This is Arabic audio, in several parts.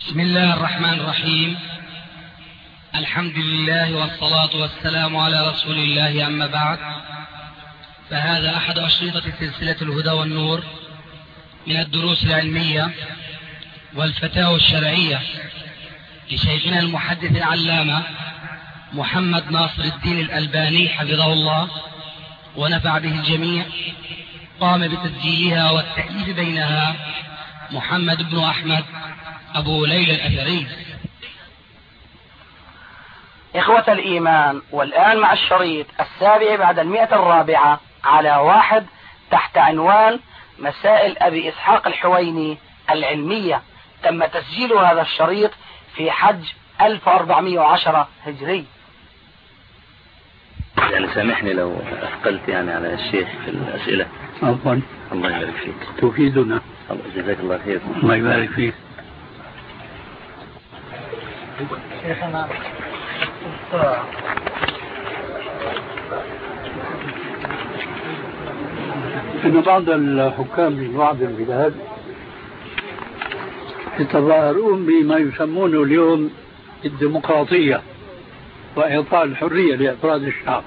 بسم الله الرحمن الرحيم. الحمد لله والصلاة والسلام على رسول الله، أما بعد، فهذا أحد أشرطة سلسلة الهدى والنور من الدروس العلمية والفتاوى الشرعية لشيخنا المحدث العلامة محمد ناصر الدين الألباني حفظه الله ونفع به الجميع. قام بتسجيلها والتأليف بينها محمد بن أحمد أبو ليلى الأثري. إخوة الإيمان، والآن مع الشريط السابع بعد 104 على 1 تحت عنوان مسائل أبي إسحاق الحويني العلمية. تم تسجيل هذا الشريط في حج 1410 هجري. يعني سامحني لو أثقلت على الشيخ في الأسئلة. عفوا. الله يبارك فيك. تفيدنا. الله جزاك الله خير. الله يبارك فيك. شيخنا إن بعض الحكام من بعض البلاد يتظاهرون بما يسمونه اليوم الديمقراطية وإعطاء الحرية لأفراد الشعب.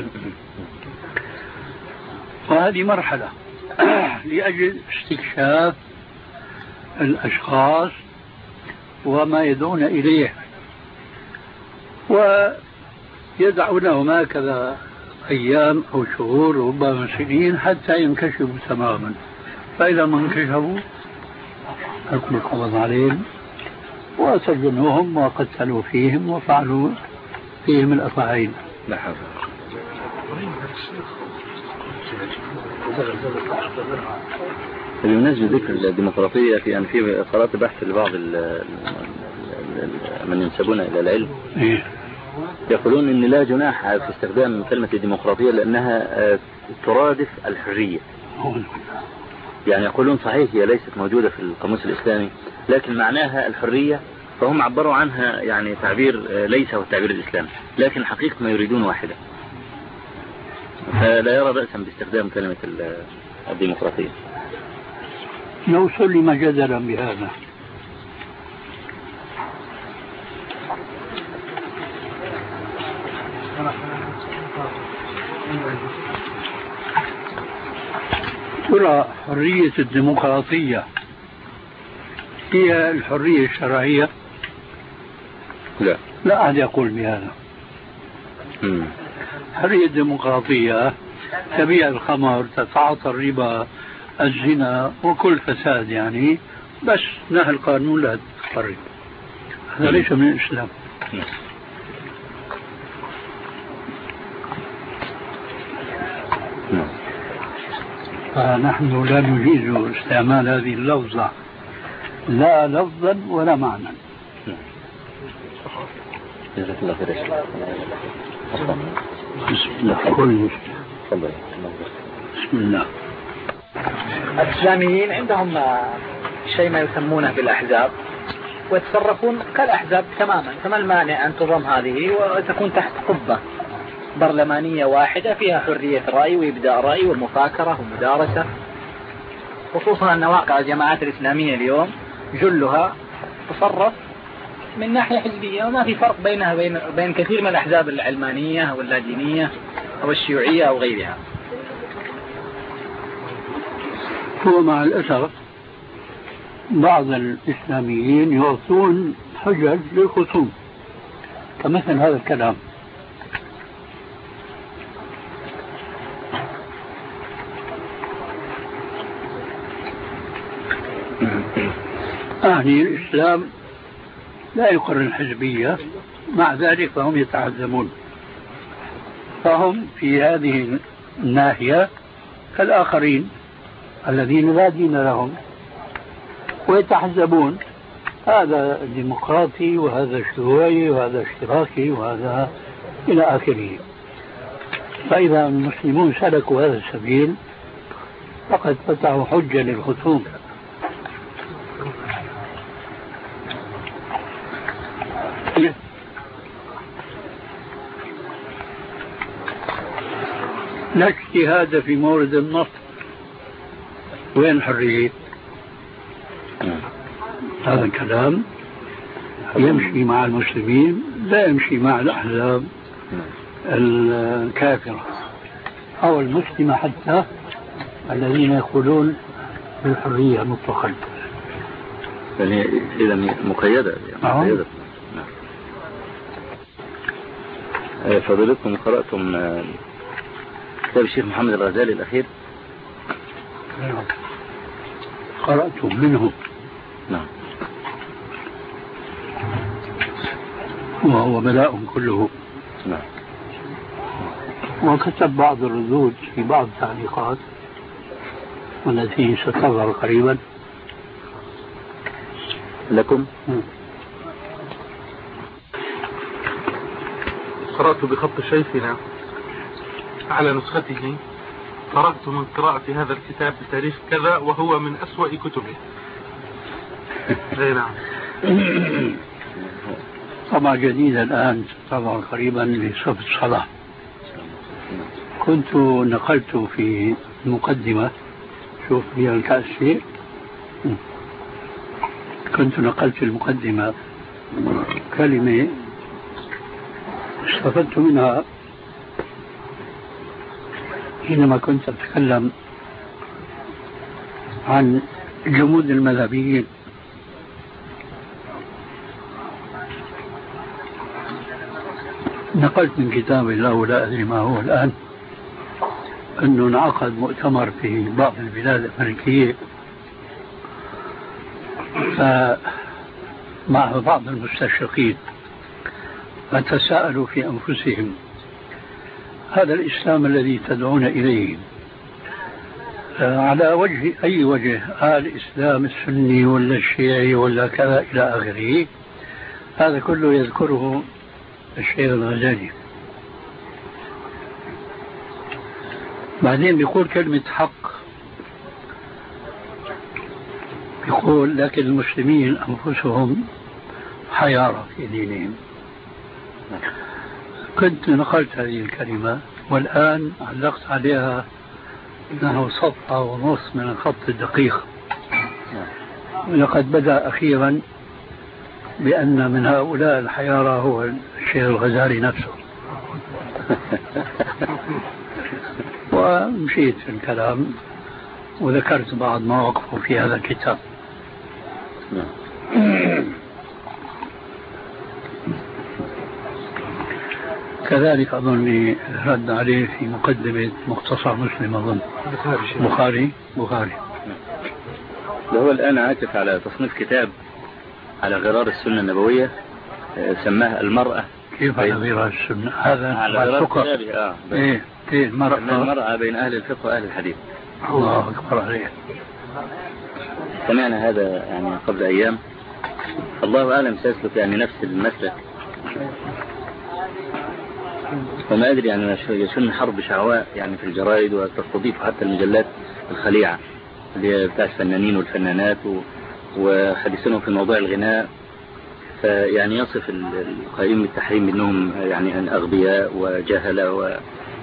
وهذه مرحلة لأجل استكشاف الأشخاص وما يدعون إليه، ويدعونهم هكذا أيام أو شهور ربما سنين حتى ينكشفوا تماما. فإذا ما انكشفوا الكل قبض عليهم وسجنوهم وقتلوا فيهم وفعلوا فيهم الأفاعيل. لا حول. بمناسبة ذكر الديمقراطية في قرأت بحث لبعض من ينسبون إلى العلم يقولون إن لا جناح في استخدام كلمة الديمقراطية لأنها ترادف الحرية. يعني يقولون صحيح هي ليست موجودة في القاموس الإسلامي لكن معناها الحرية، فهم عبروا عنها تعبير ليس هو التعبير الإسلامي، لكن حقيقة ما يريدون واحدة. فلا يرى بأسا باستخدام كلمة الديمقراطية. لو سلم جدلا بهذا ترى حرية الديمقراطية هي الحرية الشرعية؟ لا أحد يقول بهذا. حرية الديمقراطية تبيع الخمر، تتعاطى الربا، الزنا وكل فساد، بس نهى القانون لا تحرك. هذا ليس من الإسلام. فنحن لا نجيز استعمال هذه اللفظة لا لفظا ولا معنى. جزاك الله خير. بسم الله. بسم الله. الإسلاميين عندهم شيء ما يسمونه بالأحزاب ويتصرفون كالأحزاب تماما، فما المانع أن تضم هذه وتكون تحت قبة برلمانية واحدة فيها حرية رأي وإبداء رأي ومفاكرة ومدارسة، خصوصا أن واقع الجماعات الإسلامية اليوم جلها تصرف من ناحية حزبية، وما في فرق بينها بين كثير من الأحزاب العلمانية أو اللادينية أو الشيوعية أو غيرها. هو مع الأسف بعض الإسلاميين يعطون حجج للخصوم كمثل هذا الكلام. الإسلام لا يقر الحزبية، مع ذلك فهم يتعذبون. فهم في هذه الناحية كالآخرين الذين لا دين لهم ويتحزبون، هذا ديمقراطي وهذا شيوعي وهذا اشتراكي وهذا إلى آخره. فإذا المسلمون سلكوا هذا السبيل فقد فتحوا حجة للخصوم. لا اجتهاد في مورد النص. وين الحرية؟ هذا الكلام يمشي مع المسلمين لا يمشي مع الأحزاب الكافرة أو المسلمة حتى الذين يقولون بالحرية مطلقا. يعني إذا مقيدة مقيدة. فضلتكم قرأتم كتاب الشيخ محمد الغزالي الأخير؟ قرأت منه. نعم. وهو بلاء كله. نعم. وكتب بعض الردود في بعض التعليقات والتي ستظهر قريبا لكم. قرأت بخط شيخنا على نسخته: فرغت من قراءة هذا الكتاب بتاريخ كذا وهو من أسوأ كتبه. نعم. طبعا جديدة الآن طبعا قريبا لصف الصلاة. كنت نقلت في المقدمة، شوف هي الكأس شيء، كنت نقلت في المقدمة كلمة استفدت منها حينما كنت أتكلم عن جمود المذهبيين. نقلت من كتاب له لا أدري ما هو الآن أنه انعقد مؤتمر في بعض البلاد الأمريكية مع بعض المستشرقين، فتساءلوا في أنفسهم: هذا الإسلام الذي تدعون إليه على وجه أي وجه؟ الإسلام السني ولا الشيعي ولا كذا إلى آخره. هذا كله يذكره الشيخ الغزالي. بعدين بيقول كلمة حق، بيقول: لكن المسلمين أنفسهم حيارى في دينهم. كنت نقلت هذه الكلمة والآن علقت عليها أنه صفحة ونص من الخط الدقيق. ولقد بدأ أخيرا بأن من هؤلاء الحيارى هو الشيخ الغزالي نفسه. ومشيت في الكلام وذكرت بعض مواقفه في هذا الكتاب. كذلك أظن رد عليه في مقدمة مختصر مسلم، أظن بخاري. هو الآن عاكف على تصنيف كتاب على غرار السنة النبوية، سماه المرأة. كيف على غرار السنة؟ هذا على غرار كتابه. إيه المرأة بين أهل الفقه وأهل الحديث. الله أكبر عليه. سمعنا هذا يعني قبل أيام. الله أعلم سيسلك يعني نفس المسلك، وما أدري يعني يشن حرب شعواء يعني في الجرائد، وتستضيف حتى المجلات الخليعة اللي هي بتاع الفنانين والفنانات وحديثهم في موضوع الغناء. فيعني يصف القائمين بالتحريم منهم يعني أغبياء وجهلة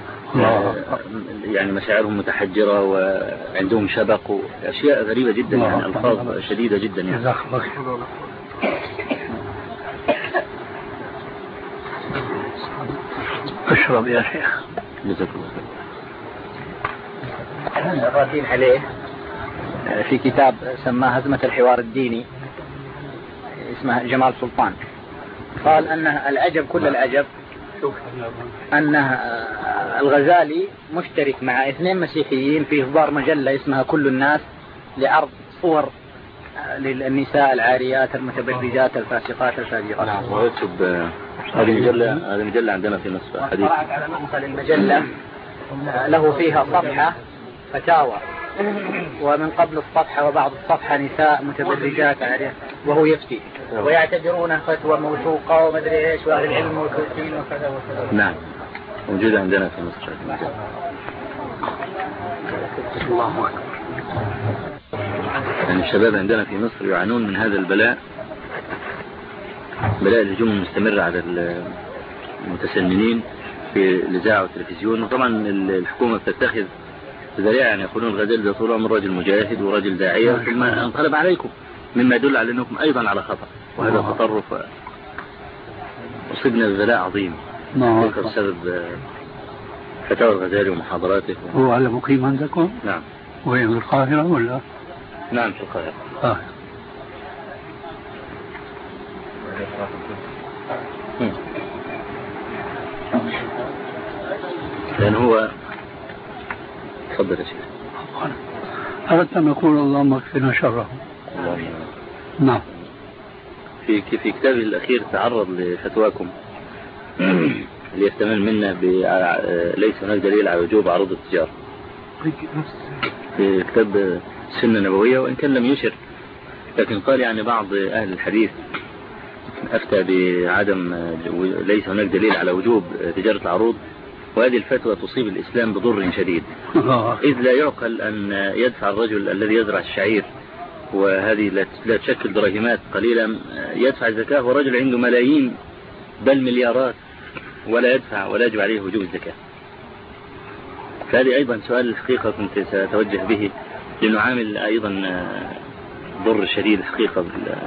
يعني مشاعرهم متحجرة وعندهم شبق وأشياء غريبة جدا، يعني ألفاظ شديدة جدا يعني. اشرب يا شيخ. جزاك الله. الرادين عليه في كتاب سماه هزمة الحوار الديني، اسمه جمال سلطان. قال أن العجب كل العجب أن الغزالي مشترك مع 2 مسيحيين في إصدار مجلة اسمها كل الناس لعرض صور للنساء العاريات المتبرجات الفاسقات الفاجرات. نعم. ويكتب هذه مجلة عندنا في مصر حديث. وقرأت على نسخة للمجلة له فيها صفحة فتاوى، ومن قبل الصفحة وبعض الصفحة نساء متبرجات عاريات وهو يفتي، ويعتبرونه فتوى موثوقة ومدري ايش، واهل العلم موثوقين وكذا وكذا. نعم، موجودة عندنا في مصر. الله أكبر. يعني الشباب عندنا في مصر يعانون من هذا البلاء، بلاء الهجوم المستمر على المتسننين في الإذاعة والتلفزيون. وطبعا الحكومة بتتخذ ذريعة، يعني يقولون الغزالي ده طول عمره رجل مجاهد ورجل داعية، ثم انقلب عليكم، مما يدل على أنكم أيضا على خطأ. وهذا تطرف أصبنا ببلاء عظيم بسبب فتاوى الغزالي ومحاضراته. هو على مقيم عندكم؟ نعم. وين في القاهرة ولا؟ نعم في القاهرة. لأن هو تفضل يا شيخ. أردت أن أقول اللهم اكفنا شره. نعم. في كتابه الأخير تعرض لفتواكم ليستمر منا ليس هناك دليل على وجوب عروض التجارة في كتاب السنة النبوية، وإن كان لم يشر، لكن قال يعني بعض أهل الحديث أفتى بعدم ليس هناك دليل على وجوب تجارة العروض، وهذه الفتوى تصيب الإسلام بضر شديد، إذ لا يعقل أن يدفع الرجل الذي يزرع الشعير وهذه لا تشكل دراهمات قليلا يدفع الزكاة، ورجل عنده ملايين بل مليارات ولا يدفع ولا يجب عليه وجوب الزكاة. فهذه أيضا سؤال الحقيقة كنت سأتوجه به لنعامل أيضا ضر شديد حقيقة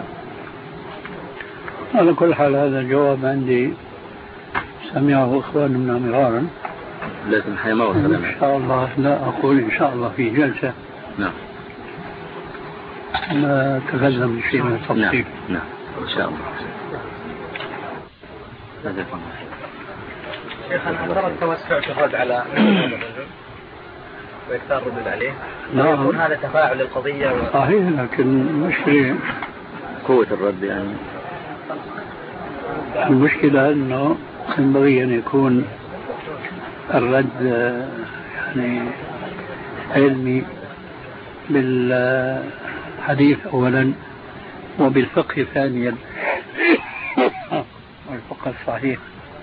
على كل حال هذا الجواب عندي سمعه إخواننا مرارا، لكن حيما وصلنا إن شاء الله لا أقول إن شاء الله في جلسة. نعم. ما تكلم بشيء من التفصيل. نعم إن شاء الله. شيخ أنا ترى التوسع في الرد على الرجل ويكثر الردود عليه، يكون هذا تفاعل للقضية صحيح، لكن المشكلة قوة الرد يعني. المشكلة أنه ينبغي أن يكون الرد يعني علمي بالحديث أولا وبالفقه ثانيا والفقه الصحيح.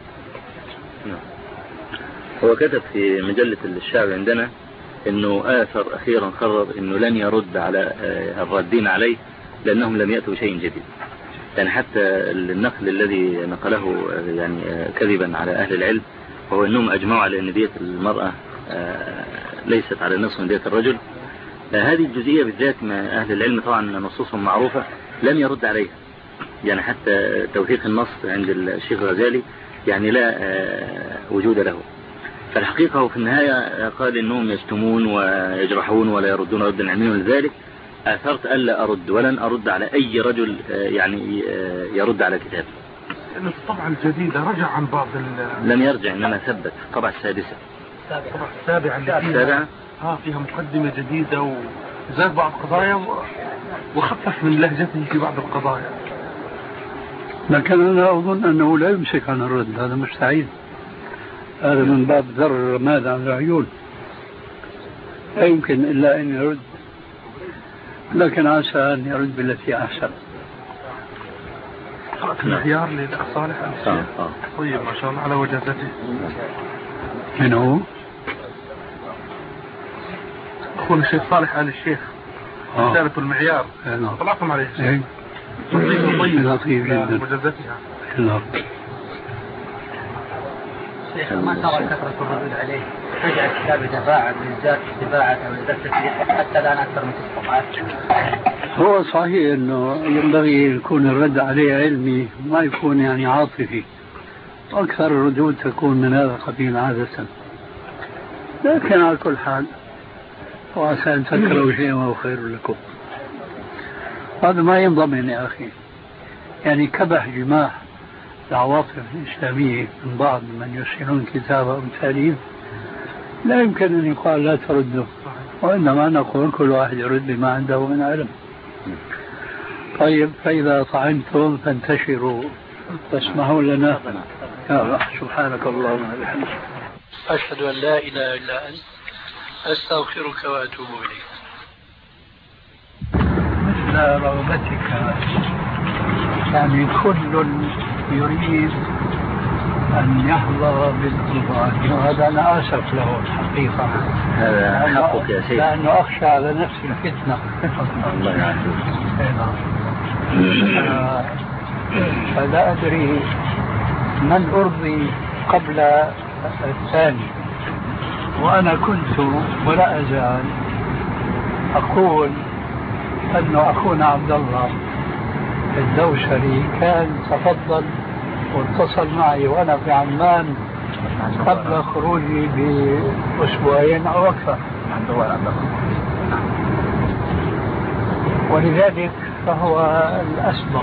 هو كتب في مجلة الشعب عندنا انه آثر اخيرا قرر انه لن يرد على الردين عليه لانهم لم يأتوا شيء جديد، يعني حتى النقل الذي نقله يعني كذبا على اهل العلم وهو انهم اجمعوا على ان دية المرأة ليست على نصف من دية الرجل، هذه الجزئية بالذات ما اهل العلم طبعا نصوصهم معروفة لم يرد عليها، يعني حتى توثيق النص عند الشيخ الغزالي يعني لا وجود له. فالحقيقة هو في النهاية قال إنهم يشتمون ويجرحون ولا يردون ردا علميا، ولذلك أثرت ألا أرد ولن أرد على أي رجل يعني يرد على كتاب. الطبعة الجديدة رجع عن بعض لم يرجع، إنما ثبت الطبعة السادسة. السابعة فيها مقدمة جديدة وزاد بعض القضايا وخفف من لهجته في بعض القضايا. لكن أنا أظن أنه لا يمسك عن الرد، هذا مستحيل، هذا من باب ذر الرماد عن العيون، لا يمكن إلا أن يرد، لكن عسى أن يرد بالتي أحسن. قرأت المعيار للأخ صالح الشيخ طيب ما شاء الله على وجازته. من هو؟ أخونا الشيخ صالح آل الشيخ رسالة المعيار طلعتم عليه طيب لطيف جدا وجازتها. شيخ ما ترى كثرة الردود عليه تجعل الكتاب يتفاعل ويزداد اتباعا ويزداد تسليح حتى الآن أكثر من 6 صفحات. هو صحيح أنه ينبغي يكون الرد عليه علمي ما يكون يعني عاطفي، أكثر الردود تكون من هذا القبيل عادة، لكن على كل حال وعسى أن تكرهوا شيئا وهو خير لكم. هذا ما ينضمن يا أخي، يعني كبح جماح العواطف الإسلامية من بعض من يرسلون كتابة أو تاليف لا يمكن أن يقال لا ترده، وإنما نقول كل واحد يرد بما عنده من علم. طيب فإذا طعنتم فانتشروا فاسمحوا لنا. يا الله سبحانك اللهم وبحمدك أشهد أن لا إله إلا أنت أستغفرك وأتوب إليك. مثل رغبتك يعني كل يريد أن يحظى بالقضاء، وهذا أنا آسف له الحقيقة، هذا حقك يا سيدي، لأنه أخشى على نفسي الفتنة. الله يعافيك. فلا أدري من أرضي قبل الثاني، وأنا كنت ولا أزال أقول أن أخونا عبد الله الدوشري كان تفضل واتصل معي وأنا في عمان قبل خروجي بأسبوعين أو أكثر، ولذلك فهو الأسبق.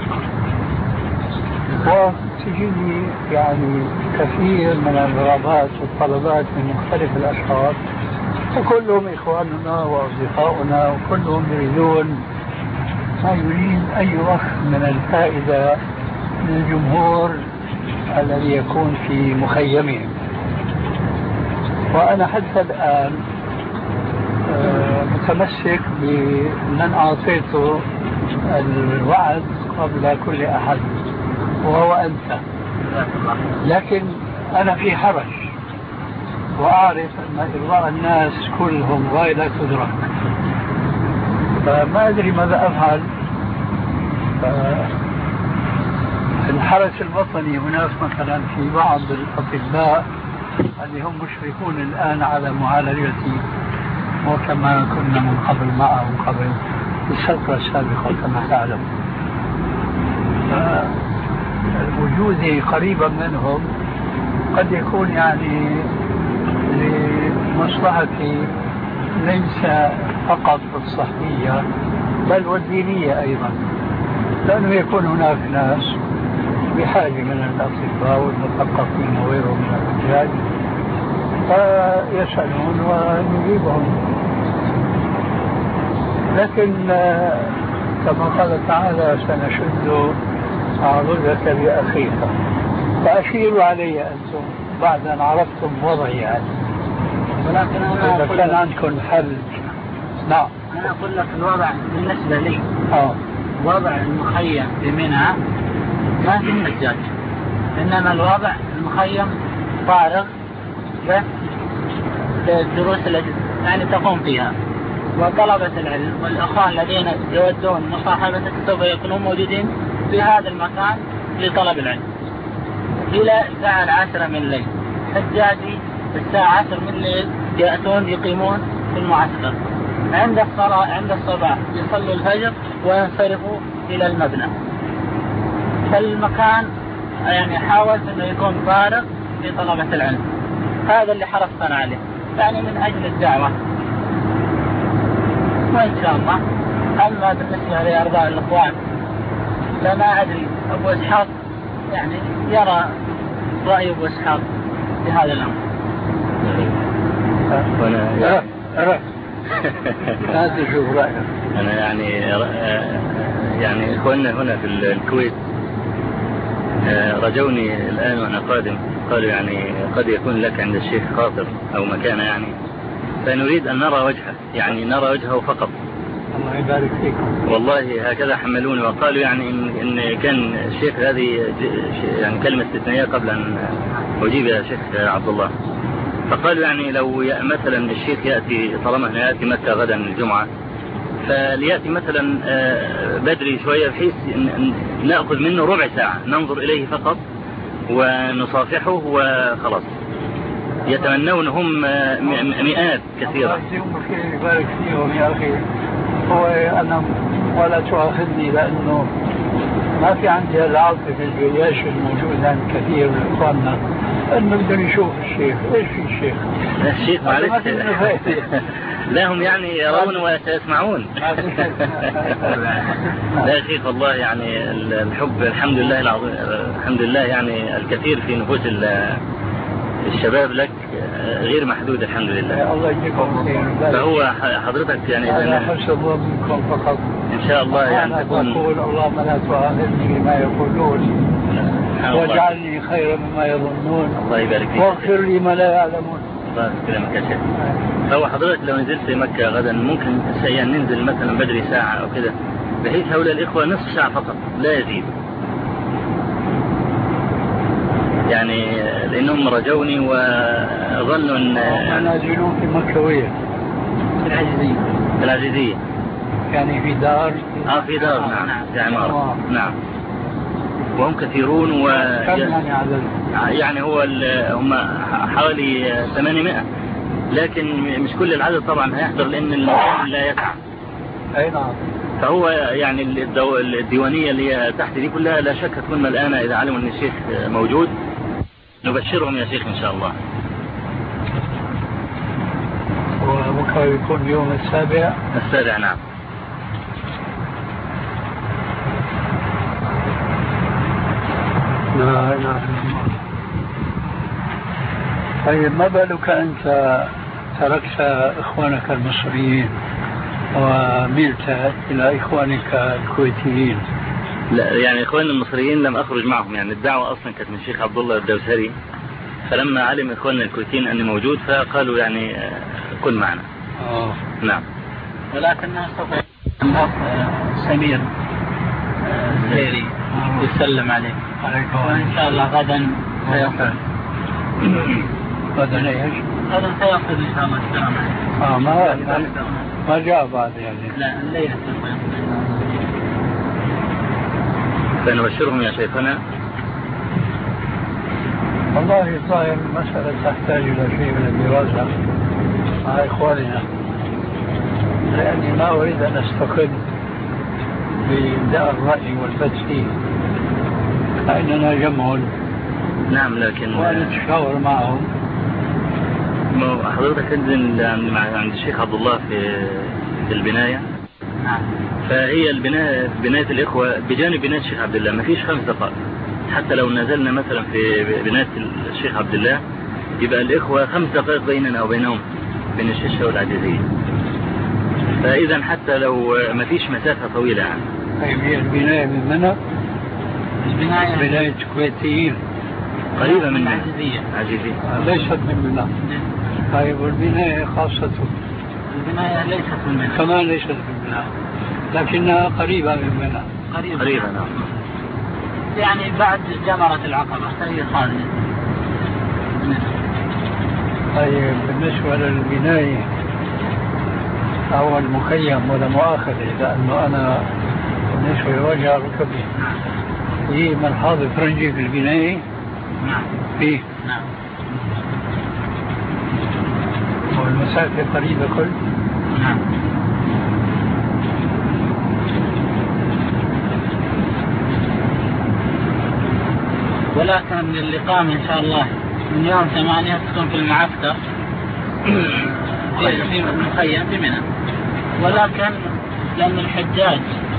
وتجيني يعني كثير من الرغبات والطلبات من مختلف الأشخاص، وكلهم إخواننا وأصدقاؤنا، وكلهم يريدون ما يريد أي أخ من الفائدة للجمهور الذي يكون في مخيمهم. وأنا حتى الآن متمسك بمن أعطيته الوعد قبل كل أحد وهو أنت، لكن أنا في حرج وأعرف أن إرضاء الناس كلهم غاية لا تدرك، فما أدري ماذا أفعل. الحرس الوطني هناك مثلا في بعض الأطباء اللي هم مشرفون الآن على معالجتي، وكما كنا من قبل معهم قبل السلطة السابقة كما تعلم، وجودي قريبا منهم قد يكون يعني لمصلحتي ليس فقط الصحية بل والدينية أيضا، لأنه يكون هناك ناس بحاجة من الأطباء والمثقفين وغيرهم من الرجال فيسألون ونجيبهم. لكن كما قال تعالى سنشد عضدك بأخيك، فأشيروا علي أنتم بعد أن عرفتم وضعي يعني. ولكن أنا إذا كان عندكم حل. نعم أنا أقول لك الوضع بالنسبة لي وضع المخيم في منى ما في حجاج، إنما الوضع المخيم فارغ للدروس التي يعني تقوم فيها، وطلبة العلم والأخوان الذين يودون مصاحبتك سوف يكونون موجودين في هذا المكان لطلب العلم إلى الساعة 10 من الليل. حجاجي الساعة 10 من الليل يأتون يقيمون في المعسكر، عند الصلاة عند الصباح يصلوا الفجر وينصرفوا إلى المبنى. فالمكان يعني حاولت أنه يكون فارغ لطلبة العلم، هذا اللي حرصنا عليه يعني من أجل الدعوة، وإن شاء الله. أما بالنسبة لأرضاء الإخوان فما أدري، أبو إسحاق يعني يرى رأي أبو إسحاق في هذا الأمر. هذا شوف رأيك. أنا يعني إخواننا هنا في الكويت رجوني الآن وأنا قادم، قالوا يعني قد يكون لك عند الشيخ خاطر أو مكانة يعني، فنريد أن نرى وجهه، يعني نرى وجهه فقط. الله يبارك فيكم. والله هكذا حملوني وقالوا يعني إن كان الشيخ هذه يعني كلمة استثنائية قبل أن أجيب يا شيخ عبد الله، فقالوا يعني لو مثلا الشيخ يأتي طالما هنا يأتي مكة غدا الجمعة، فليأتي مثلا بدري شوية بحيث نأخذ منه ربع ساعة ننظر إليه فقط ونصافحه وخلاص. يتمنون هم مئات كثيرة. الله يبارك فيهم يا أخي. هو أنا ولا تؤاخذني لأنه ما في عندي العاطفة الجياش الموجود عند كثير من إخواننا أنه بدهم يشوف الشيخ. إيش في الشيخ؟ الشيخ معلش لا هم يعني يرون ويسمعون. لا شيخ والله يعني الحب الحمد لله العظيم، الحمد لله يعني الكثير في نفوس الشباب لك غير محدود الحمد لله. الله يجزيكم خير. فهو حضرتك يعني أنا حسب منكم فقط إن شاء الله يعني تكون أقول اللهم لا تؤاخذني بما يقولون واجعلني خيرا مما يظنون. الله يبارك فيك. واغفر لي ما لا يعلمون. الله يسلمك يا شيخ. هو حضرتك لو نزلت مكة غدا ممكن يعني ننزل مثلا بدري ساعة أو كده، بحيث هؤلاء الإخوة نصف ساعة فقط لا يزيد، يعني لأنهم رجوني وظنوا أن نازلون في مكوية في العزيزية يعني في دار في دار نعم في عمارة نعم، وهم كثيرون كم يعني عدد؟ يعني هم حوالي 800، لكن مش كل العدد طبعا هيحضر لأن المكان لا يسع. أي نعم. فهو يعني الديوانية اللي هي تحت دي كلها لا شك تكون ملآنة إذا علموا أن الشيخ موجود. نبشرهم يا شيخ إن شاء الله. وبكرة يكون يوم السابع. نعم. لا إله إلا الله. طيب ما بالك أنت تركت إخوانك المصريين وملت إلى إخوانك الكويتيين؟ لا يعني إخواننا المصريين لم أخرج معهم، يعني الدعوة أصلا كانت من الشيخ عبد الله الدوسري، فلما علم إخواننا الكويتيين أني موجود فقالوا يعني كن معنا. نعم. ولكنها سوف سمير الزيري يسلم عليك وإن شاء الله غدا سيصل. غدا ايش؟ غدا سيصل إن شاء الله السلام عليكم. ما جاء بعد يعني؟ لا الليلة سوف يصل. فنبشرهم يا شيخنا. والله الظاهر المسألة تحتاج إلى شيء من الدراسة مع إخواننا، لأني ما أريد أن أستقل بإبداء الرأي والفتح فيه، فإننا جمع. نعم لكن ونتشاور معهم. حضرتك تنزل عند الشيخ عبد الله في البناية. نعم. فهي بناية الإخوة بجانب بناية الشيخ عبد الله ما فيش 5 دقائق، حتى لو نزلنا مثلا في بناية الشيخ عبد الله يبقى الإخوة 5 دقائق بيننا وبينهم بين الشيشة والعجيزية، فإذا حتى لو ما فيش مسافة طويلة يعني. طيب هي البناية من منى؟ بناية كويتيين قريبة من عجيزية. ليست من منى. طيب والبناية خاصة؟ البناية ليست من منى. كمان ليست من منى، لكنها قريبة من منى. قريبة نعم. يعني بعد جمرة العقبة هي خالد. طيب بالنسبة للبناية أو المخيم ولا مؤاخذة، لأنه أنا بالنسبة لوجه ركبي في ملحظ فرنجي في البناية. نعم. فيه. نعم. والمسافة قريبة كل. نعم. ولكن الإقامة إن شاء الله من يوم 8 تكون في المعسكر في المخيم في منى، ولكن لأن الحجاج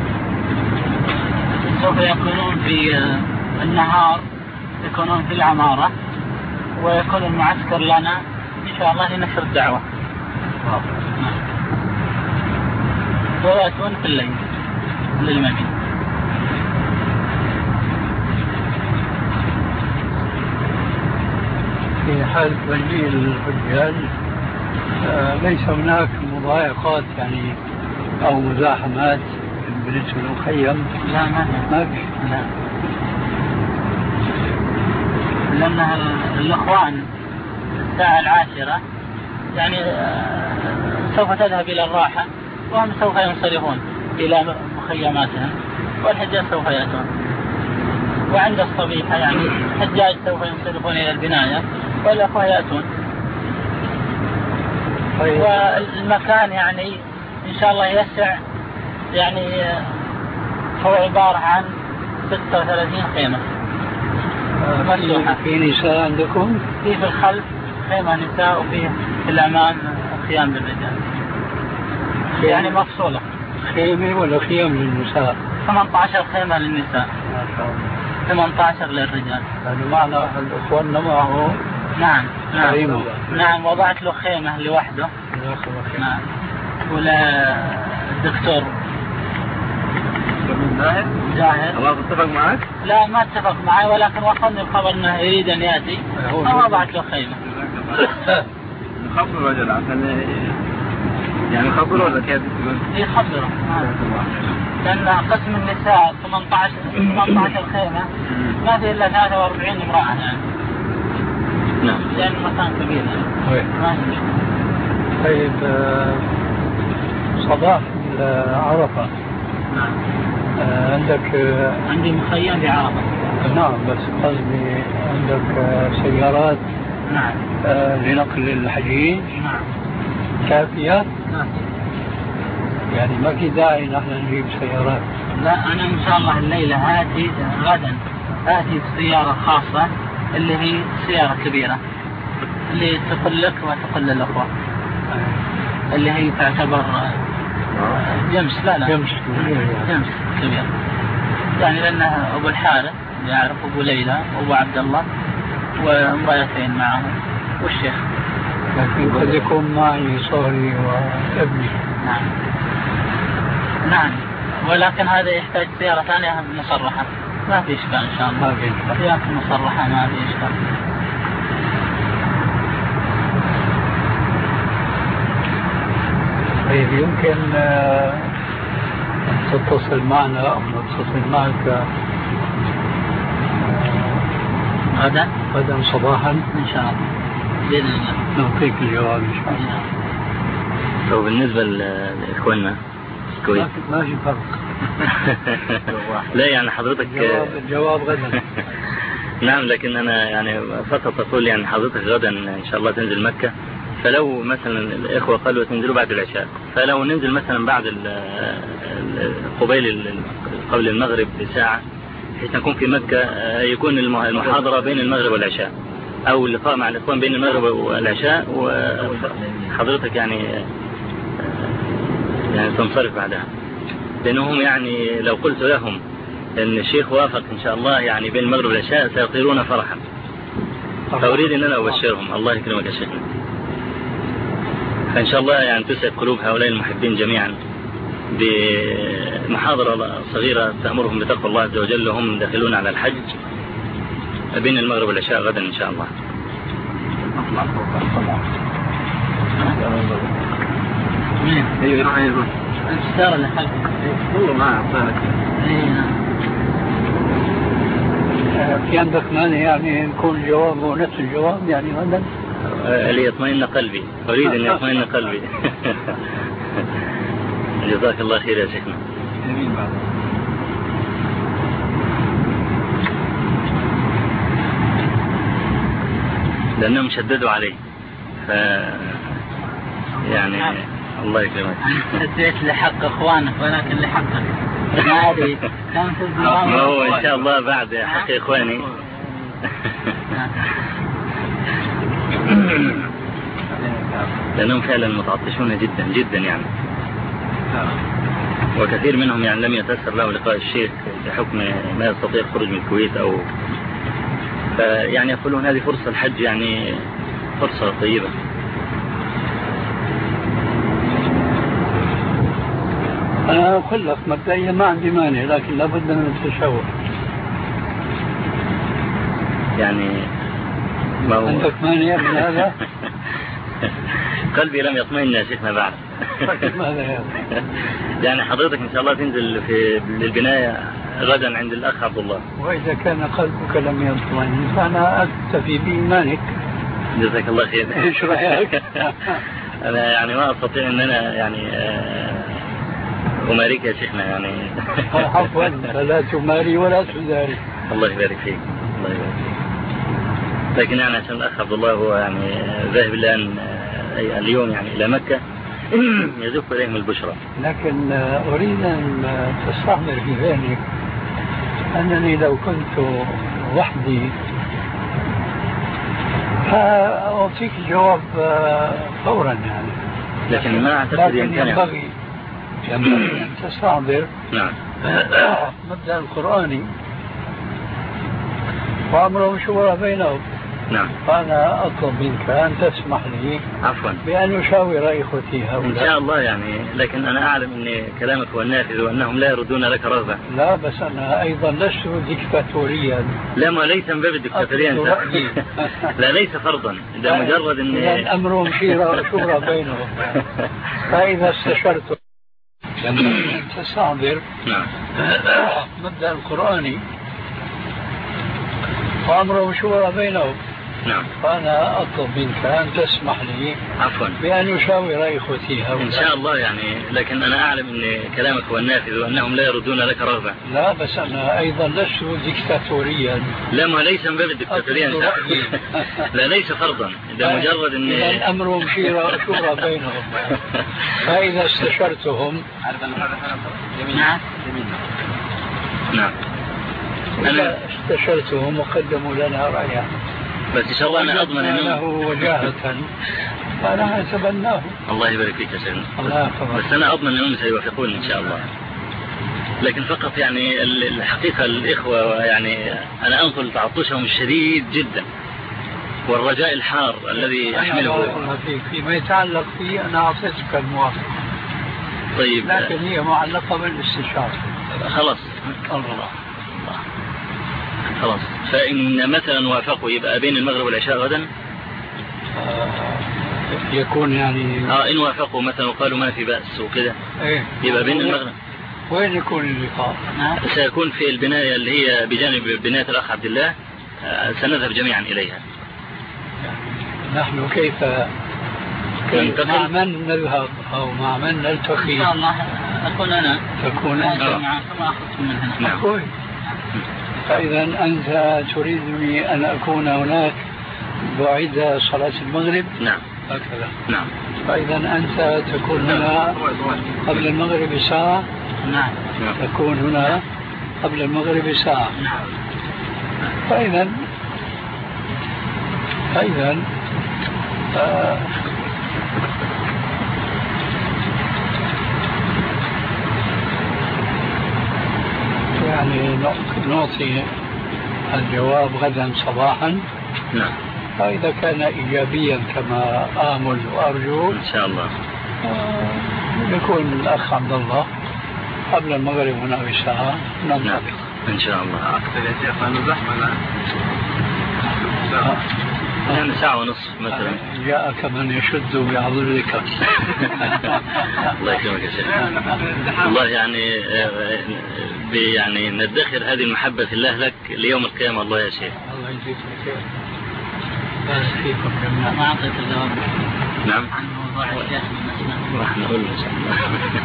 سوف يكونون في النهار يكونون في العمارة، ويكون المعسكر لنا إن شاء الله لنشر الدعوة، ويأتون في الليل للمبيت. في حال تمجيد الحجاج ليس هناك مضايقات يعني أو مزاحمات بالنسبة للمخيم؟ لا ما في. لا، لأن الإخوان الساعة 10 يعني سوف تذهب إلى الراحة، وهم سوف ينصرفون إلى مخيماتهم، والحجاج سوف يأتون. وعند الصبيحة يعني الحجاج سوف ينصرفون إلى البناية والأخوة يأتون. والمكان يعني إن شاء الله يسع، يعني هو عبارة عن 36 خيمة مفتوحة. في نساء عندكم؟ في الخلف خيمة نساء، وفي الأمام خيام للرجال، يعني مفصولة. خيمة ولا خيام للنساء؟ 18 خيمة للنساء، 18 للرجال. يعني معنى الأخوان معه. نعم. نعم وضعت له خيمة لوحده. نعم. ولا الدكتور زاهر الله اتفق معك؟ لا ما اتفق معي، ولكن وصلني الخبر انه يريد ان ياتي، فوضعت له خيمة. نخبر الرجل عشان يعني خبره ولا كيف؟ يخبره. لأن قسم النساء 18 خيمة ما في إلا 43 امرأة يعني. نعم. لأن المكان كبير يعني. طيب صباح عرفة. نعم. عندك؟ عندي مخيم في عرفة. نعم بس قصدي عندك سيارات. نعم. لنقل الحجيج. نعم. كافية؟ نعم. يعني ما في داعي نحن نجيب سيارات. لا أنا إن شاء الله الليلة غدا آتي بسيارة خاصة اللي هي سيارة كبيرة اللي تقل لك وتقل للأخوة اللي هي تعتبر جمس. لا جمس كبير يعني لأنها أبو الحارث يعرف أبو ليلى وأبو عبد الله وامرأتين معه والشيخ. لكن قد يكون معي صهري وابني. نعم ولكن هذا يحتاج سيارة ثانية مصرحة ما في إشكال إن شاء الله. سيارة مصرحة ما في إشكال. طيب يمكن تتصل معنا أو نتصل معك غدا صباحا إن شاء الله بإذن الله نعطيك الجواب إن شاء الله. وبالنسبة لإخواننا الكويت ما في فرق. لا يعني حضرتك الجواب غدا. نعم لكن أنا يعني فقط أقول يعني حضرتك غدا إن شاء الله تنزل مكة، فلو مثلا الإخوة قالوا تنزلوا بعد العشاء، فلو ننزل مثلا بعد قبل المغرب بساعة بحيث نكون في مكة، يكون المحاضرة بين المغرب والعشاء أو اللقاء مع الإخوان بين المغرب والعشاء، وحضرتك يعني تنصرف بعدها، لأنهم يعني لو قلت لهم أن الشيخ وافق إن شاء الله يعني بين المغرب والعشاء سيطيرون فرحا، فأريد أن أنا أبشرهم. الله يكرمك يا شيخنا. فإن شاء الله يعني تسعد قلوب هؤلاء المحبين جميعا بمحاضرة صغيرة تأمرهم بتقوى الله عز وجل وهم داخلون على الحج بين المغرب والعشاء غدا إن شاء الله. السيارة اللي خلفك والله ما أعطاك. في عندك مانع يعني يكون الجواب هو نفس الجواب يعني غدا؟ ليطمئن قلبي، أريد أن يطمئن قلبي. جزاك الله خير يا شيخنا. لأنهم شددوا علي يعني الله يكرمك. اديت لحق اخوانك ولكن لحقك. ما هو ان شاء الله بعد حق اخواني. لانهم فعلا متعطشون جدا جدا يعني، وكثير منهم يعني لم يتيسر له لقاء الشيخ بحكم ما يستطيع الخروج من الكويت او يعني يقولون هذه فرصة الحج يعني فرصة طيبة. أنا أقول لك مبدئيا ما عندي مانع، لكن لابد من التشاور. يعني ما هو عندك مانع من هذا؟ قلبي لم يطمئن يا شيخنا بعد. ماذا يعني؟ يعني حضرتك إن شاء الله تنزل للبناية غدا عند الأخ عبد الله. وإذا كان قلبك لم يطمئن فأنا أكتفي بإيمانك. جزاك الله خير. إيش رأيك؟ أنا يعني ما أستطيع أن أنا يعني أماريك يا شيخنا يعني. عفوا لا تماري ولا تداري. الله يبارك فيك. الله يبارك فيك. لكن يعني عشان الأخ عبد الله هو يعني ذاهب الآن اليوم يعني إلى مكة يزف إليهم البشرى. لكن أريد أن تستحضر في ذهنك أنني لو كنت وحدي فأعطيك الجواب فورا يعني. لكن ما أعتقد ينبغي أن تستحضر نعم مبدأ القرآني وأمرهم شورى بينهم. نعم. فأنا أطلب منك أن تسمح لي عفوا بأن يشاور إخوتي هؤلاء. إن شاء الله يعني، لكن أنا أعلم أن كلامك هو النافذ وأنهم لا يردون لك رغبة. لا بس أنا أيضا لست ديكتاتوريا. لا ما ليس من باب الديكتاتورية أنت. لا ليس فرضا، ده مجرد أن أمرهم شورى بينهم. فإذا استشرت تستحضر نعم مبدأ القرآني وأمرهم شورى بينهم. نعم. فأنا أطلب منك أن تسمح لي عفوا بأن أشاور إخوتي هؤلاء. إن شاء الله يعني، لكن أنا أعلم أن كلامك هو النافذ وأنهم لا يردون لك رغبة. لا بس أنا أيضا لست ديكتاتوريا. لا، ما ليس من باب الدكتاتورية. لا ليس فرضا، ده مجرد أن الأمر شورى بينهم. فإذا استشرتهم. نعم نعم. أنا استشرتهم وقدموا لنا رأيا، بس إن شاء الله أنا أضمن له وجاهة فأنا أتبناه. الله يبارك فيك يا سيدنا. الله بس أنا أضمن أنهم سيوافقون إن شاء الله. لكن فقط يعني الحقيقة الإخوة يعني أنا أنقل تعطشهم الشديد جدا والرجاء الحار الذي أحمله. فيما يتعلق فيه أنا أعطيتك الموافقة. طيب، لكن هي معلقة بالاستشارة. خلاص الله. خلاص. فإن مثلا وافقوا يبقى بين المغرب والعشاء غدا. يكون يعني إن وافقوا مثلا وقالوا ما في بأس وكذا. يبقى بين المغرب. وين يكون اللقاء؟ سيكون في البناية اللي هي بجانب بناية الأخ عبد الله. سنذهب جميعا إليها. نحن كيف مع من نذهب أو مع من نلتقي؟ إن شاء الله أكون أنا. تكون أنت معكم أخذكم من هنا. نعم. فإذا أنت تريدني أن أكون هناك بعد صلاة المغرب؟ نعم. هكذا. نعم. فإذا أنت تكون هنا قبل المغرب بساعة. نعم. تكون هنا قبل المغرب ساعة. نعم. فإذا يعني نعطي الجواب غدا صباحا. نعم. فإذا كان إيجابيا كما آمل وأرجو إن شاء الله يكون الأخ عبد الله قبل المغرب هنا بساعة ننطلق. نعم. إن شاء الله. أكثر يا شيخ أنا زحمة يعني ساعة ونصف مثلا. جاءك من يشد بعضلك. الله يكرمك يا شيخ. الله يعني ندخر هذه المحبة في الله لك ليوم القيامة. الله يا شيخ. الله يجزيك الخير. بارك فيكم جميعا. ما أعطيت الجواب. نعم. عن موضوع الجهل والنسمة. راح نقول إن شاء الله.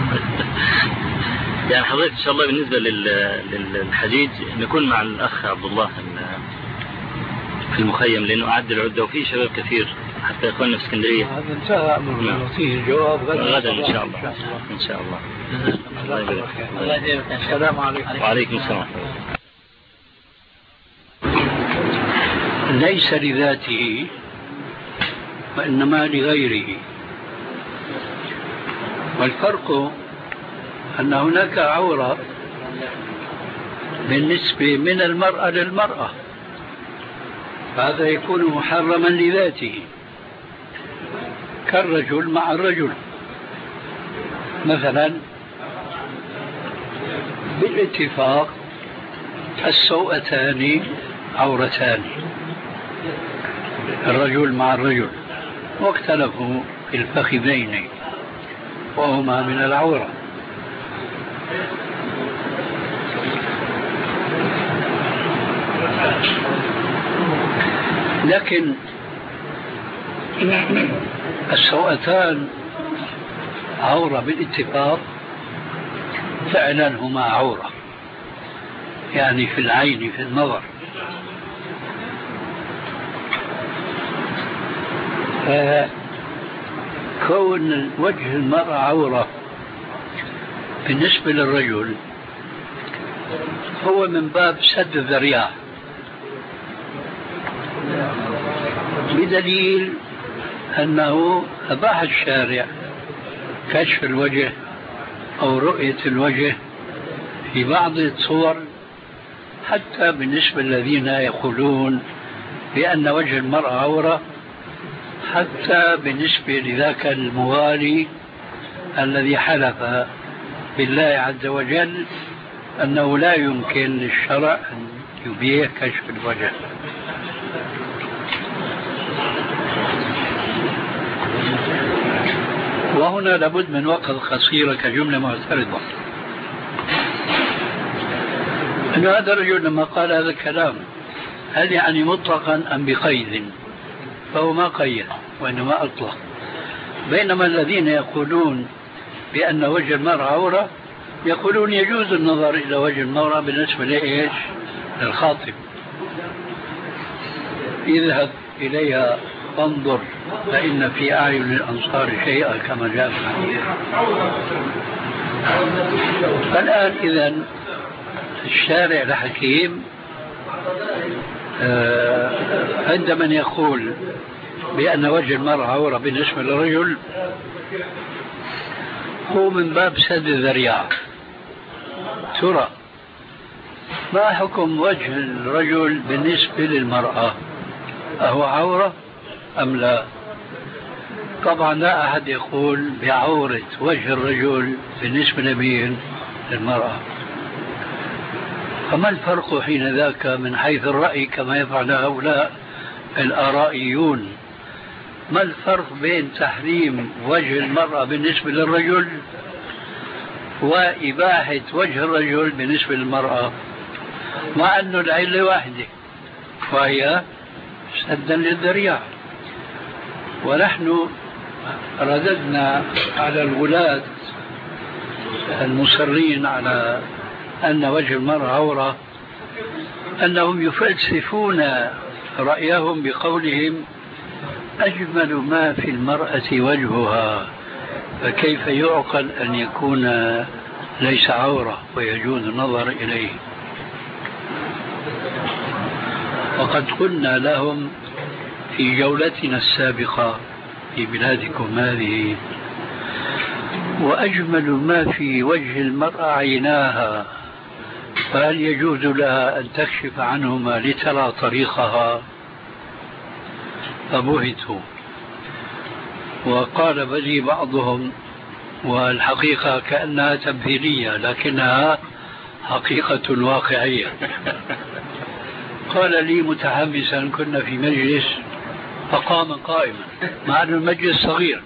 يعني حضرتك إن شاء الله بالنسبة للحجيج نكون مع الأخ عبد الله في المخيم، لأنه أعد العدة وفيه شباب كثير حتى يكون في اسكندرية. هذا انتهى أمر. نعطيه الجواب غدا إن شاء الله. إن شاء الله. الله يبارك. الله يجزيك. السلام عليكم. وعليكم السلام. ليس لذاته وإنما لغيره. والفرق أن هناك عورة بالنسبة من المرأة للمرأة، هذا يكون محرما لذاته كالرجل مع الرجل. مثلا بالاتفاق السوءتان عورتان، الرجل مع الرجل، واختلفوا في الفخذين وهما من العورة. لكن السوءتان عورة بالاتفاق، فعلا هما عورة يعني في العين في النظر. كون وجه المرأة عورة بالنسبة للرجل هو من باب سد الذريعة، بدليل أنه أباح الشارع كشف الوجه أو رؤية الوجه في بعض الصور، حتى بالنسبة للذين يقولون بأن وجه المرأة عورة، حتى بالنسبة لذاك الموالي الذي حلف بالله عز وجل أنه لا يمكن للشرع أن يبيح كشف الوجه. وهنا لابد من وقت قصيرة كجملة معترضة. أن هذا الرجل لما قال هذا الكلام هل يعني مطلقا أم بقيد؟ فهو ما قيد وإنما أطلق. بينما الذين يقولون بأن وجه المرأة عورة يقولون يجوز النظر إلى وجه المرأة بالنسبة لإيش؟ للخاطب. اذهب إليها فانظر فإن في أعين الأنصار شيئا كما جاء في الحديث. فالآن إذن الشارع الحكيم عند من يقول بأن وجه المرأة عورة بالنسبة للرجل هو من باب سد الذريعة. ترى ما حكم وجه الرجل بالنسبة للمرأة؟ أهو عورة أم لا؟ طبعا لا أحد يقول بعورة وجه الرجل بالنسبة للمرأة. فما الفرق حين ذاك من حيث الرأي كما يفعل هؤلاء الآرائيون؟ ما الفرق بين تحريم وجه المرأة بالنسبة للرجل وإباحة وجه الرجل بالنسبة للمرأة؟ مع أن العلة واحدة وهي سدا للذريعة. ونحن رددنا على الولاة المصرين على أن وجه المرأة عورة أنهم يفلسفون رأيهم بقولهم أجمل ما في المرأة وجهها، فكيف يعقل أن يكون ليس عورة ويجوز النظر إليه؟ وقد قلنا لهم في جولتنا السابقة في بلادكم هذه وأجمل ما في وجه المرأة عيناها، فهل يجوز لها أن تكشف عنهما لترى طريقها؟ فبهتوا. وقال بلي بعضهم والحقيقة كأنها تمثيلية لكنها حقيقة واقعية. قال لي متحمسا كنا في مجلس فقام قائما مع أن المجلس صغير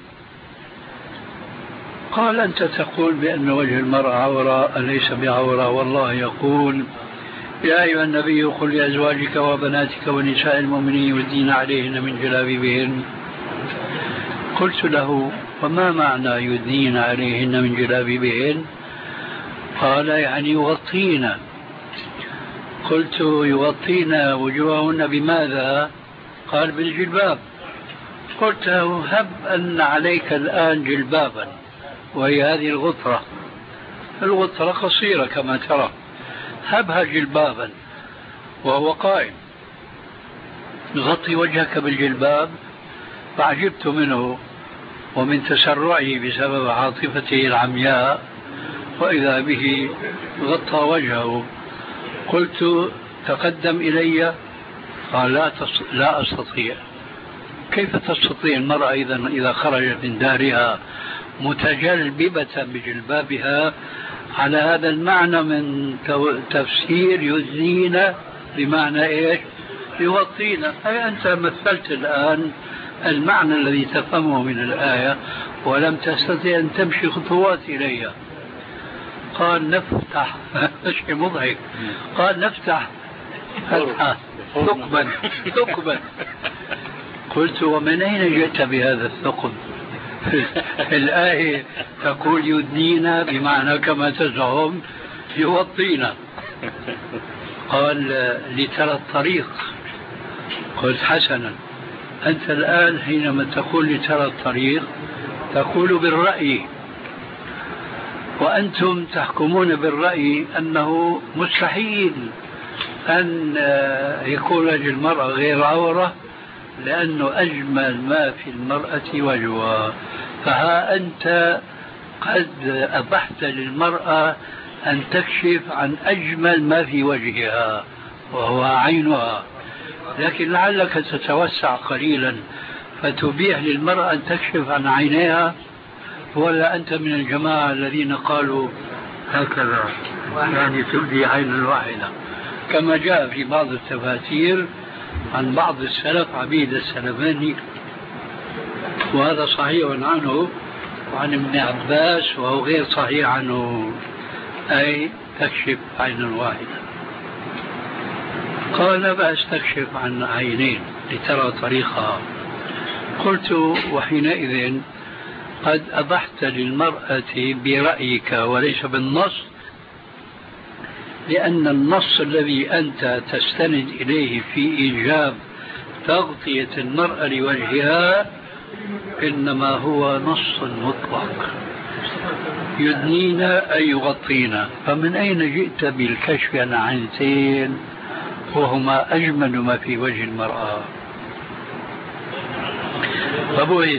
قال أنت تقول بأن وجه المرأة عورة أليس بعورة؟ والله يقول يا أيها النبي قل لأزواجك وبناتك ونساء المؤمنين يدين عليهن من جلابيبهن. قلت له وما معنى يدين عليهن من جلابيبهن؟ قال يعني يغطين. قلت يغطين وجوههن بماذا؟ قال بالجلباب. قلت له هب أن عليك الآن جلبابا وهي هذه الغطرة قصيرة كما ترى، هبها جلبابا وهو قائم يغطي وجهك بالجلباب. فعجبت منه ومن تسرعه بسبب عاطفته العمياء وإذا به غطى وجهه. قلت تقدم إلي. قال لا أستطيع. كيف تستطيع المرأة إذا خرجت من دارها متجلببة بجلبابها على هذا المعنى من تفسير يدين بمعنى إيش؟ يغطينا. أي أنت مثلت الآن المعنى الذي تفهمه من الآية ولم تستطيع أن تمشي خطوات إليها. قال نفتح شيء مضحك. قال نفتح فتحة ثقبا. قلت ومن أين جئت بهذا الثقب؟ الآية تقول يدنينا بمعنى كما تزعم يوطينا. قال لترى الطريق. قلت حسنا. أنت الآن حينما تقول لترى الطريق تقول بالرأي، وأنتم تحكمون بالرأي أنه مستحيل أن يكون وجه المرأة غير عورة لأنه أجمل ما في المرأة وجهها. فها أنت قد أبحت للمرأة أن تكشف عن أجمل ما في وجهها وهو عينها، لكن لعلك تتوسع قليلا فتبيح للمرأة أن تكشف عن عينيها. ولا أنت من الجماعة الذين قالوا هكذا يعني تبدي عين الواحدة كما جاء في بعض التفاسير عن بعض السلف عبيد السلفاني، وهذا صحيح عنه وعن ابن عباس وهو غير صحيح عنه، أي تكشف عين واحدة. قال لا بأس تكشف عن عينين لترى طريقها. قلت وحينئذ قد أبحت للمرأة برأيك وليس بالنص، لأن النص الذي أنت تستند إليه في إيجاب تغطية المرأة لوجهها إنما هو نص مطلق، يدنينا أي يغطينا. فمن أين جئت بالكشف عن عينتين وهما أجمل ما في وجه المرأة؟ فبهت.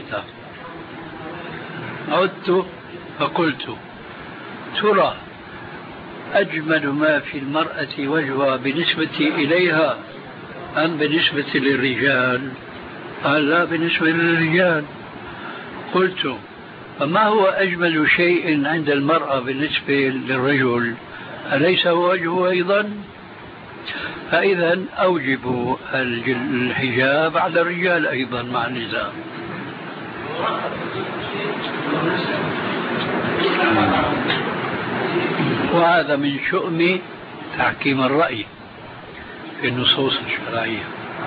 عدت فقلت ترى أجمل ما في المرأة وجهها بالنسبة إليها أم بالنسبة للرجال؟ قال لا، بالنسبة للرجال. قلت فما هو أجمل شيء عند المرأة بالنسبة للرجل؟ أليس هو وجهه أيضا؟ فإذا أوجب الحجاب على الرجال أيضا مع النساء. وهذا من شؤم تحكيم الرأي في النصوص الشرعية،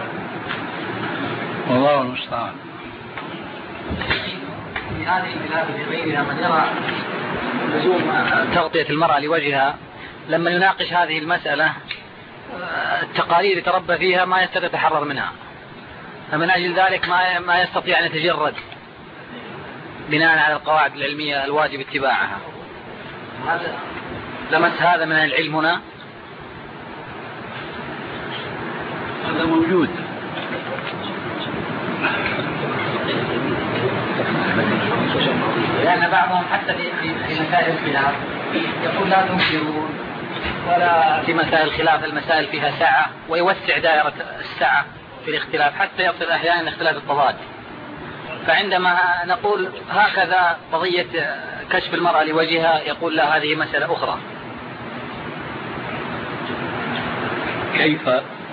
والله المستعان. في هذه البلاد في غيرها من يرى لزوم تغطية المرأة لوجهها، لما يناقش هذه المسألة التقاليد يتربى فيها ما يستطيع يتحرر منها، فمن أجل ذلك ما يستطيع أن يتجرد بناء على القواعد العلمية الواجب اتباعها. لمس هذا من العلم هنا؟ هذا موجود. لأن بعضهم حتى في مسائل الخلاف يقول لا تنكرون، ولا في مسائل الخلاف المسائل فيها سعة، ويوسع دائرة السعة في الاختلاف حتى يصل أحيانا اختلاف التضاد. فعندما نقول هكذا قضية كشف المرأة لوجهها يقول لا، هذه مسألة أخرى. كيف؟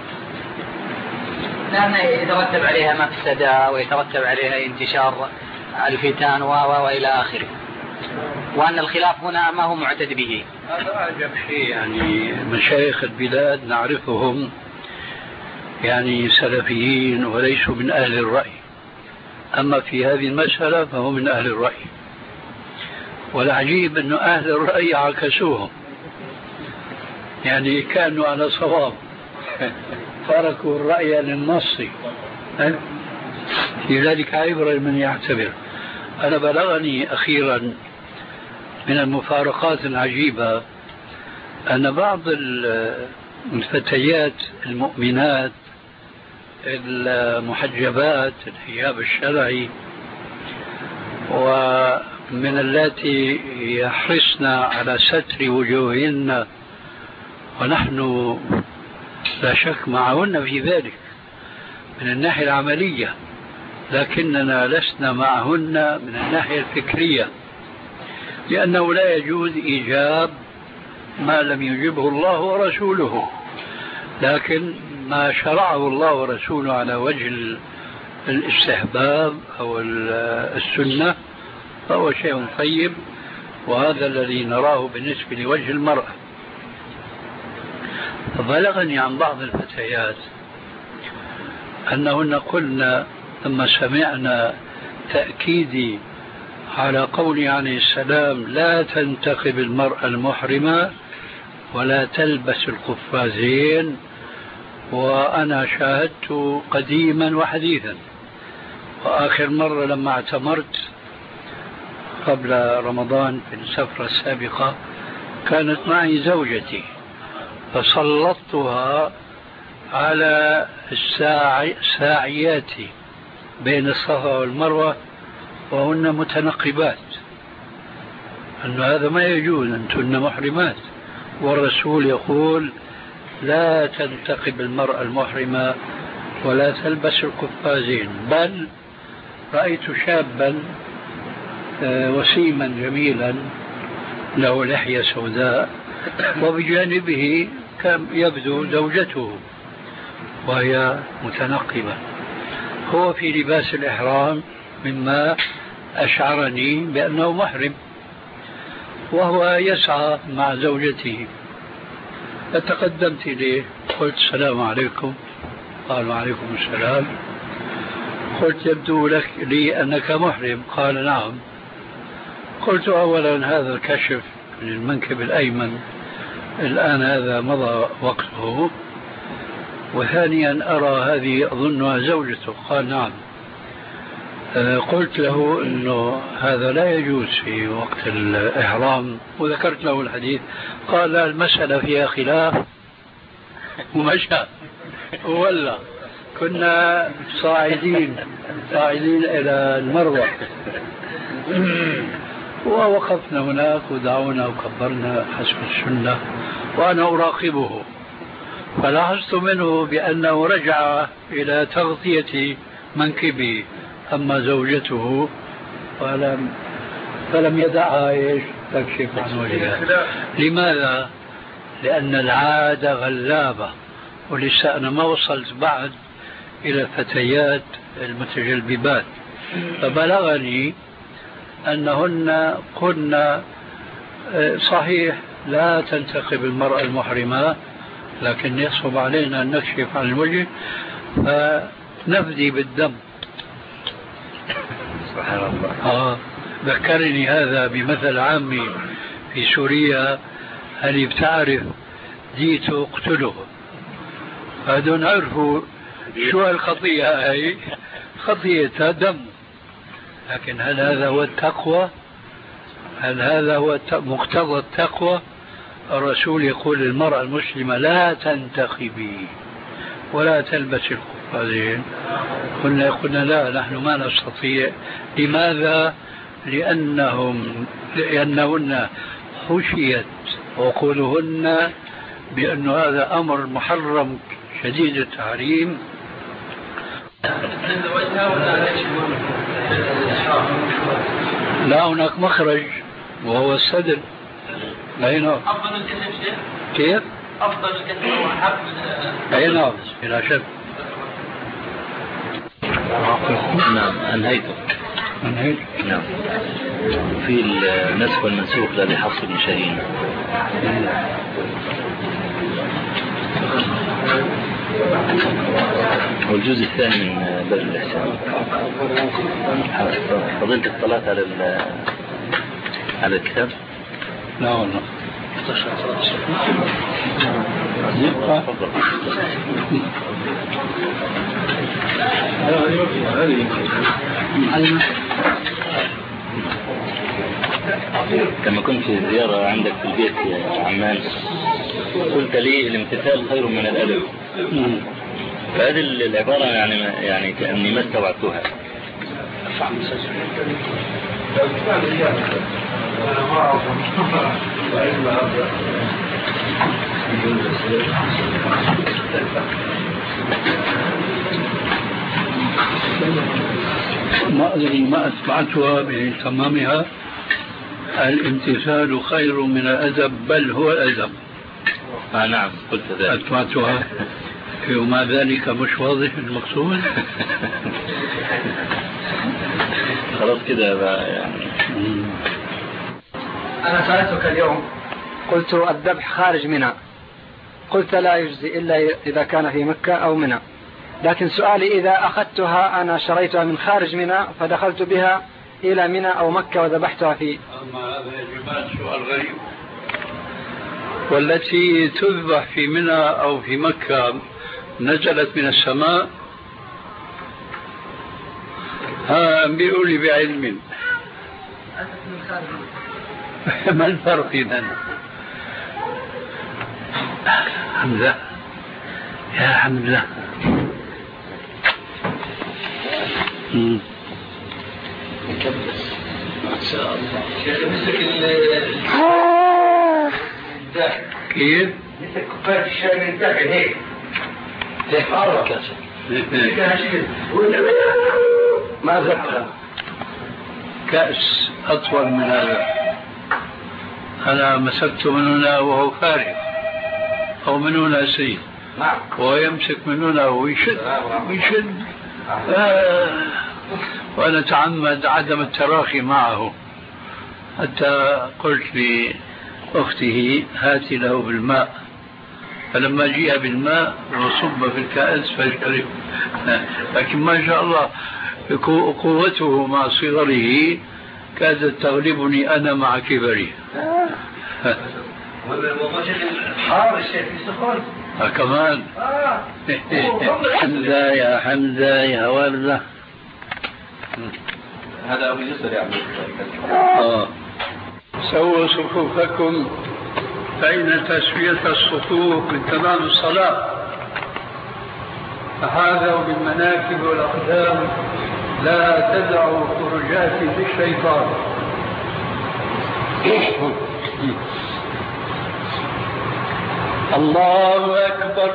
لأن يترتب عليها مفسدة ويترتب عليها انتشار الفتن وإلى آخره، وأن الخلاف هنا ما هو معتد به. هذا أعجب شيء، يعني مشايخ البلاد نعرفهم يعني سلفيين وليسوا من أهل الرأي، أما في هذه المسألة فهو من أهل الرأي. والعجيب أن أهل الرأي عكسوهم، يعني كانوا على صواب تركوا الرأي للنص. في ذلك عبرة لمن يعتبر. أنا بلغني أخيرا من المفارقات العجيبة أن بعض الفتيات المؤمنات المحجبات الحجاب الشرعي ومن اللاتي يحرصن على ستر وجوههن، ونحن لا شك معهن في ذلك من الناحية العملية، لكننا لسنا معهن من الناحية الفكرية، لأنه لا يجوز إيجاب ما لم يجبه الله ورسوله، لكن ما شرعه الله ورسوله على وجه الاستحباب أو السنة فهو شيء طيب، وهذا الذي نراه بالنسبة لوجه المرأة. فبلغني عن بعض الفتيات أنهن قلنا لما سمعنا تأكيدي على قول عليه السلام لا تنتقب المرأة المحرمة ولا تلبس القفازين، وأنا شاهدت قديما وحديثا، وآخر مرة لما اعتمرت قبل رمضان في السفرة السابقة كانت معي زوجتي، فسلطتها على الساعيات بين الصفا والمروة وهن متنقبات، أن هذا ما يجوز، أنتن محرمات، والرسول يقول لا تنتقب المرأة المحرمة ولا تلبس القفازين. بل رأيت شابا وسيما جميلا له لحية سوداء وبجانبه كان يبدو زوجته وهي متنقبة، هو في لباس الإحرام مما أشعرني بأنه محرم، وهو يسعى مع زوجته. فتقدمت إليه قلت السلام عليكم، قال وعليكم السلام، قلت يبدو لك لي أنك محرم. قال نعم. قلت أولا هذا الكشف من المنكب الأيمن الآن هذا مضى وقته، وثانيا أرى هذه أظنها زوجته. قال نعم. قلت له أنه هذا لا يجوز في وقت الإحرام، وذكرت له الحديث. قال لا، المسألة فيها خلاف، ومشى ولا كنا صاعدين إلى المروة، ووقفنا هناك ودعونا وكبرنا حسب السنة، وأنا أراقبه، فلاحظت منه بأنه رجع إلى تغطية منكبي. أما زوجته فلم يدعها تكشف عن وجهها. لماذا؟ لأن العادة غلابة، ولسه أنا ما وصلت بعد إلى الفتيات المتجلببات، فبلغني أنهن قلنا صحيح لا تنتقب المرأة المحرمة، لكن يصعب علينا أن نكشف عن الوجه فنفدي بالدم. سبحان الله. ذكرني هذا بمثل عامي في سوريا: هل بتعرف ديت اقتله؟ هذول عرفوا شو الخطيئة، هي خطيئة دم. لكن هل هذا هو التقوى؟ هل هذا هو مقتضى التقوى؟ الرسول يقول للمرأة المسلمة لا تنتقبي ولا تلبس القفازين. قلنا لا، نحن ما نستطيع. لماذا؟ لأنهن خشيت عقولهن بأن هذا أمر محرم شديد التحريم. لا، هناك مخرج وهو السدل. أفضل الكتف كيف؟ أفضل الكتف وأحب أي نعم إلى شك. نعم أنهيت. نعم. في النسخ والمنسوخ الذي حفص بن شاهين. والجزء الثاني من بدر الإحسان. فضلت اطلعت على الكتاب؟ لا والله. لما كنت في زيارة عندك في البيت يا عمان قلت لي الامتثال خير من الأدب. فهذه العبارة يعني كأني ما استوعبتها. ما أدري ما أتبعتها بتمامها. الامتثال خير من الأدب، بل هو الأدب. نعم قلت ذلك. أتبعتها وما ذلك مش واضح المقصود. خلاص كده يعني. أنا سألتك اليوم قلت الذبح خارج منى، قلت لا يجزي إلا إذا كان في مكة أو منى. لكن سؤالي إذا أخذتها أنا شريتها من خارج منى فدخلت بها إلى منى أو مكة وذبحتها في. هذا يجب سؤال غريب. والتي تذبح في منى أو في مكة نزلت من السماء؟ أنبئوا لي بعلم. ما الفرق إذن؟ حمزة يا حمزة. ما شاء الله. كيف؟ مثل كوباية الشاي من الداخل هيك. هيك عرض ما زبطها. كأس أطول من هذا. أنا مسكت من هنا وهو فارغ، أو من هنا سيد، وهو يمسك من هنا ويشد. وأنا أتعمد عدم التراخي معه، حتى قلت لأخته هاتي له بالماء فلما جيء بالماء وصب في الكأس فشرب. لكن ما شاء الله قوته مع صغره كادت تغلبني أنا مع كبري. حار الشيء في سخون كمان. حمزة يا حمزة يا وردة. هذا أبو يسر يا عبد. سووا صفوفكم فإن تسوية الصفوف من تمام الصلاة. فهذا بالمناكب والأقدام لا تدعوا خروجات بالشيطان. الله أكبر.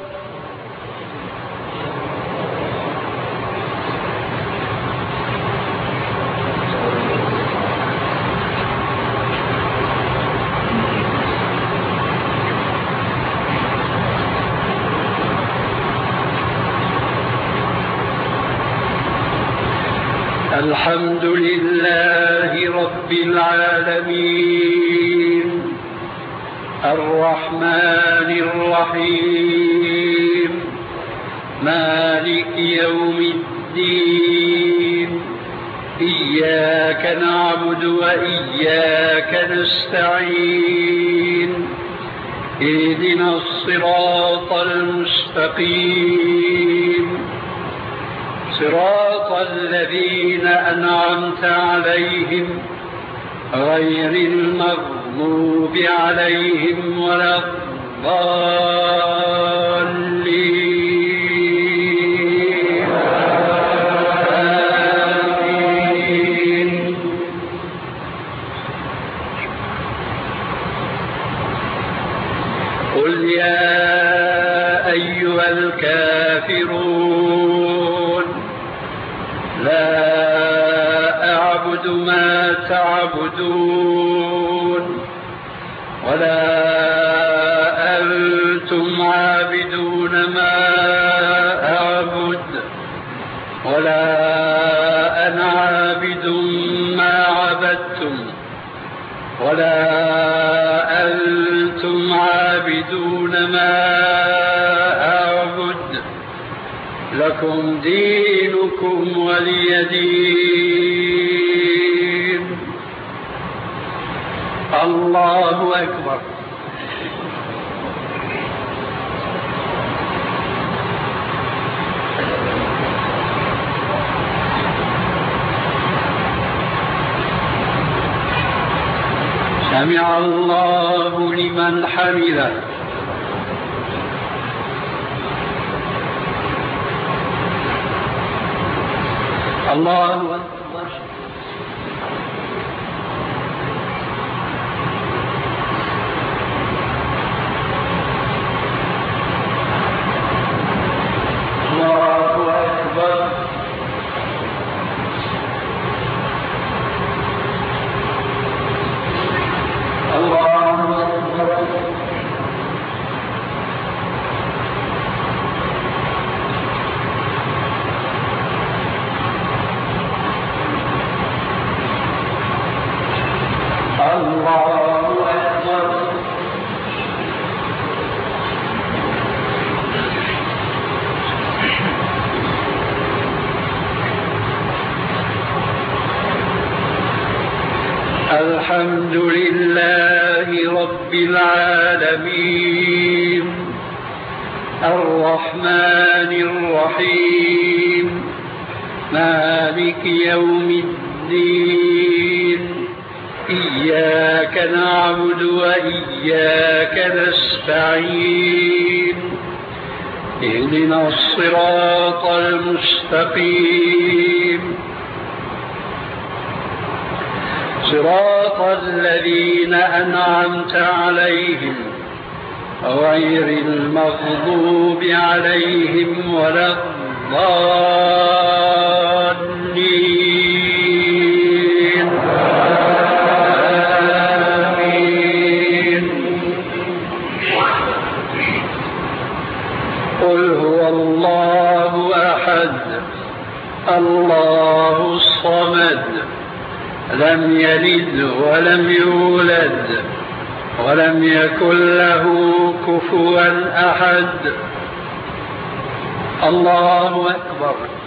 الحمد لله رب العالمين الرحمن الرحيم مالك يوم الدين إياك نعبد وإياك نستعين اهدنا الصراط المستقيم صراط الذين أنعمت عليهم غير المغضوب عليهم ولا الضالين. آمين. قل يا أيها الكافرون لا أعبد ما تعبدون ولا أنتم عابدون ما أعبد ولا أنا عابد ما عبدتم ولا أنتم عابدون ما أعبد لكم دينكم ولي دين. الله أكبر. سمع الله لمن حمده. الله أكبر. الله أكبر. الله أكبر. الحمد لله رب العالمين الرحمن الرحيم مالك يوم الدين إياك نعبد وإياك نستعين اهدنا الصراط المستقيم صراط الذين أنعمت عليهم غير المغضوب عليهم ولا الضالين. آمين. قل هو الله أحد الله الصمد لم يلد ولم يولد ولم يكن له كفوا أحد. الله أكبر.